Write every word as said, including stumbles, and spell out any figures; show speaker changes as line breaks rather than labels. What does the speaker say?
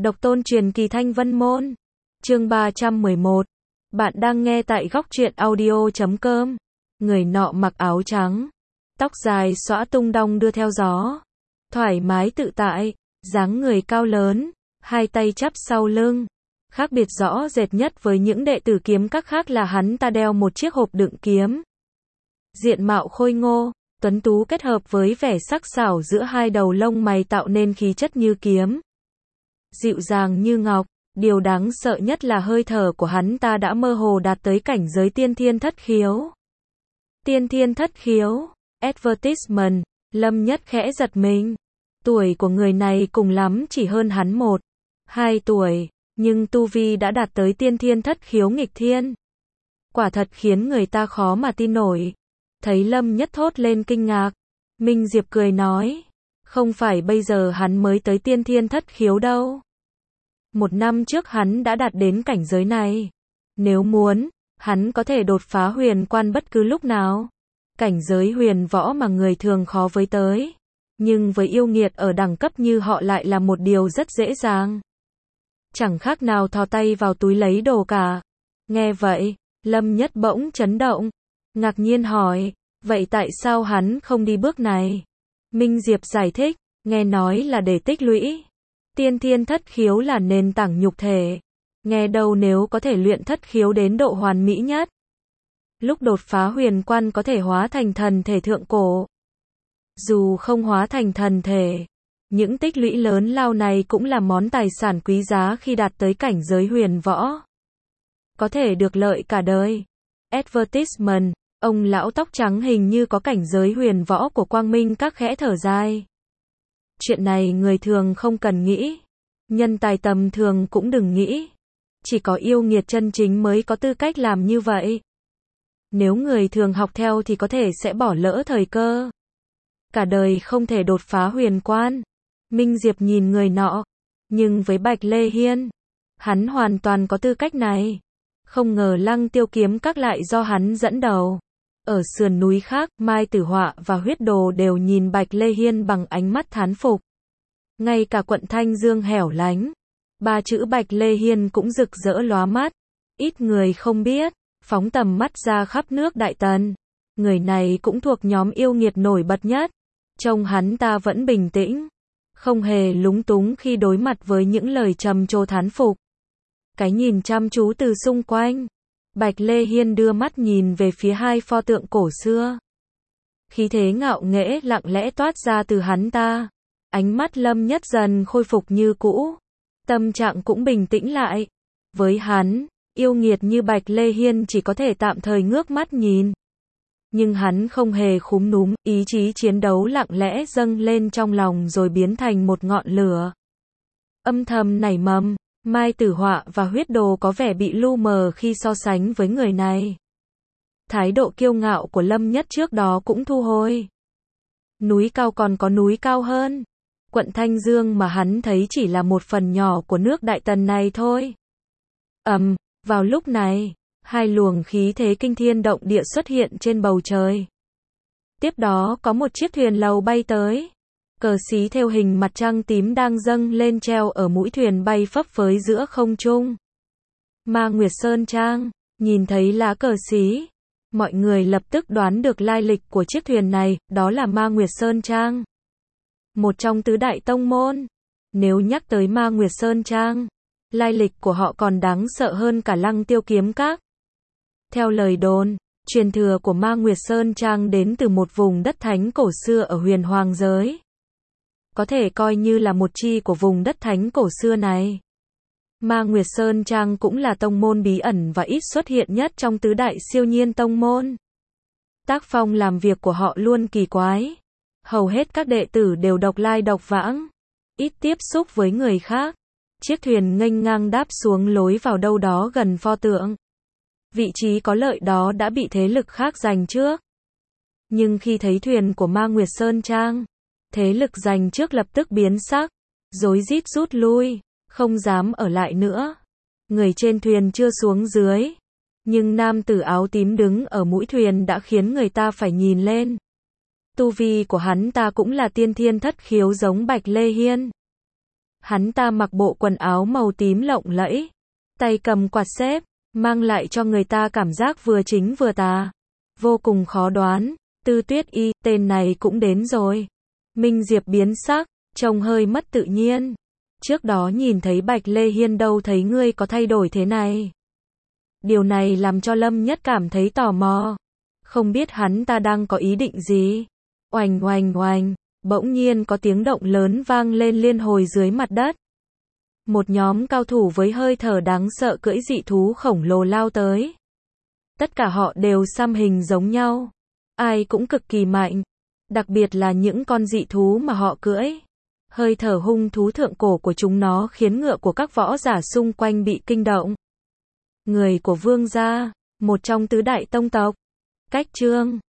Độc tôn truyền kỳ Thanh Vân Môn. Chương ba trăm mười một. Bạn đang nghe tại góc truyện audio chấm com. Người nọ mặc áo trắng, tóc dài xõa tung đong đưa theo gió, thoải mái tự tại, dáng người cao lớn, hai tay chắp sau lưng. Khác biệt rõ rệt nhất với những đệ tử kiếm các khác là hắn ta đeo một chiếc hộp đựng kiếm. Diện mạo khôi ngô, tuấn tú kết hợp với vẻ sắc sảo giữa hai đầu lông mày tạo nên khí chất như kiếm, dịu dàng như ngọc. Điều đáng sợ nhất là hơi thở của hắn ta đã mơ hồ đạt tới cảnh giới tiên thiên thất khiếu. Tiên thiên thất khiếu, advertisement, Lâm Nhất khẽ giật mình. Tuổi của người này cùng lắm chỉ hơn hắn một, hai tuổi, nhưng tu vi đã đạt tới tiên thiên thất khiếu nghịch thiên. Quả thật khiến người ta khó mà tin nổi. Thấy Lâm Nhất thốt lên kinh ngạc, Minh Diệp cười nói, không phải bây giờ hắn mới tới tiên thiên thất khiếu đâu. Một năm trước hắn đã đạt đến cảnh giới này. Nếu muốn, hắn có thể đột phá huyền quan bất cứ lúc nào. Cảnh giới huyền võ mà người thường khó với tới. Nhưng với yêu nghiệt ở đẳng cấp như họ lại là một điều rất dễ dàng. Chẳng khác nào thò tay vào túi lấy đồ cả. Nghe vậy, Lâm Nhất bỗng chấn động, ngạc nhiên hỏi, vậy tại sao hắn không đi bước này? Minh Diệp giải thích, nghe nói là để tích lũy. Tiên thiên thất khiếu là nền tảng nhục thể. Nghe đâu nếu có thể luyện thất khiếu đến độ hoàn mỹ nhất, lúc đột phá huyền quan có thể hóa thành thần thể thượng cổ. Dù không hóa thành thần thể, những tích lũy lớn lao này cũng là món tài sản quý giá khi đạt tới cảnh giới huyền võ. Có thể được lợi cả đời. Advertisement, ông lão tóc trắng hình như có cảnh giới huyền võ của Quang Minh các khẽ thở dài. Chuyện này người thường không cần nghĩ. Nhân tài tầm thường cũng đừng nghĩ. Chỉ có yêu nghiệt chân chính mới có tư cách làm như vậy. Nếu người thường học theo thì có thể sẽ bỏ lỡ thời cơ. Cả đời không thể đột phá huyền quan. Minh Diệp nhìn người nọ. Nhưng với Bạch Lê Hiên, hắn hoàn toàn có tư cách này. Không ngờ Lăng Tiêu kiếm các lại do hắn dẫn đầu. Ở sườn núi khác, Mai Tử Họa và Huyết Đồ đều nhìn Bạch Lê Hiên bằng ánh mắt thán phục. Ngay cả quận Thanh Dương hẻo lánh, ba chữ Bạch Lê Hiên cũng rực rỡ lóa mắt. Ít người không biết, phóng tầm mắt ra khắp nước Đại Tần, người này cũng thuộc nhóm yêu nghiệt nổi bật nhất. Trông hắn ta vẫn bình tĩnh, không hề lúng túng khi đối mặt với những lời trầm trồ thán phục. Cái nhìn chăm chú từ xung quanh. Bạch Lê Hiên đưa mắt nhìn về phía hai pho tượng cổ xưa. Khí thế ngạo nghễ lặng lẽ toát ra từ hắn ta. Ánh mắt Lâm Nhất dần khôi phục như cũ. Tâm trạng cũng bình tĩnh lại. Với hắn, yêu nghiệt như Bạch Lê Hiên chỉ có thể tạm thời ngước mắt nhìn. Nhưng hắn không hề khúm núm, ý chí chiến đấu lặng lẽ dâng lên trong lòng rồi biến thành một ngọn lửa. Âm thầm nảy mầm. Mai Tử Họa và Huyết Đồ có vẻ bị lu mờ khi so sánh với người này. Thái độ kiêu ngạo của Lâm Nhất trước đó cũng thu hồi. Núi cao còn có núi cao hơn. Quận Thanh Dương mà hắn thấy chỉ là một phần nhỏ của nước Đại Tần này thôi. Ầm, um, vào lúc này, hai luồng khí thế kinh thiên động địa xuất hiện trên bầu trời. Tiếp đó có một chiếc thuyền lầu bay tới. Cờ xí thêu hình mặt trăng tím đang dâng lên treo ở mũi thuyền bay phấp phới giữa không trung. Ma Nguyệt Sơn Trang, nhìn thấy lá cờ xí, mọi người lập tức đoán được lai lịch của chiếc thuyền này, đó là Ma Nguyệt Sơn Trang. Một trong tứ đại tông môn. Nếu nhắc tới Ma Nguyệt Sơn Trang, lai lịch của họ còn đáng sợ hơn cả Lăng Tiêu kiếm các. Theo lời đồn, truyền thừa của Ma Nguyệt Sơn Trang đến từ một vùng đất thánh cổ xưa ở huyền hoàng giới. Có thể coi như là một chi của vùng đất thánh cổ xưa này. Ma Nguyệt Sơn Trang cũng là tông môn bí ẩn và ít xuất hiện nhất trong tứ đại siêu nhiên tông môn. Tác phong làm việc của họ luôn kỳ quái. Hầu hết các đệ tử đều độc lai độc vãng, ít tiếp xúc với người khác. Chiếc thuyền nghênh ngang đáp xuống lối vào đâu đó gần pho tượng. Vị trí có lợi đó đã bị thế lực khác giành trước. Nhưng khi thấy thuyền của Ma Nguyệt Sơn Trang, thế lực giành trước lập tức biến sắc, rối rít rút lui, không dám ở lại nữa. Người trên thuyền chưa xuống dưới, nhưng nam tử áo tím đứng ở mũi thuyền đã khiến người ta phải nhìn lên. Tu vi của hắn ta cũng là tiên thiên thất khiếu giống Bạch Lê Hiên. Hắn ta mặc bộ quần áo màu tím lộng lẫy, tay cầm quạt xếp, mang lại cho người ta cảm giác vừa chính vừa tà. Vô cùng khó đoán. Tư Tuyết Y, tên này cũng đến rồi. Minh Diệp biến sắc, trông hơi mất tự nhiên. Trước đó nhìn thấy Bạch Lê Hiên đâu thấy ngươi có thay đổi thế này. Điều này làm cho Lâm Nhất cảm thấy tò mò. Không biết hắn ta đang có ý định gì. Oành oành oành, bỗng nhiên có tiếng động lớn vang lên liên hồi dưới mặt đất. Một nhóm cao thủ với hơi thở đáng sợ cưỡi dị thú khổng lồ lao tới. Tất cả họ đều xăm hình giống nhau. Ai cũng cực kỳ mạnh. Đặc biệt là những con dị thú mà họ cưỡi. Hơi thở hung thú thượng cổ của chúng nó khiến ngựa của các võ giả xung quanh bị kinh động. Người của Vương gia, một trong tứ đại tông tộc. Cách chương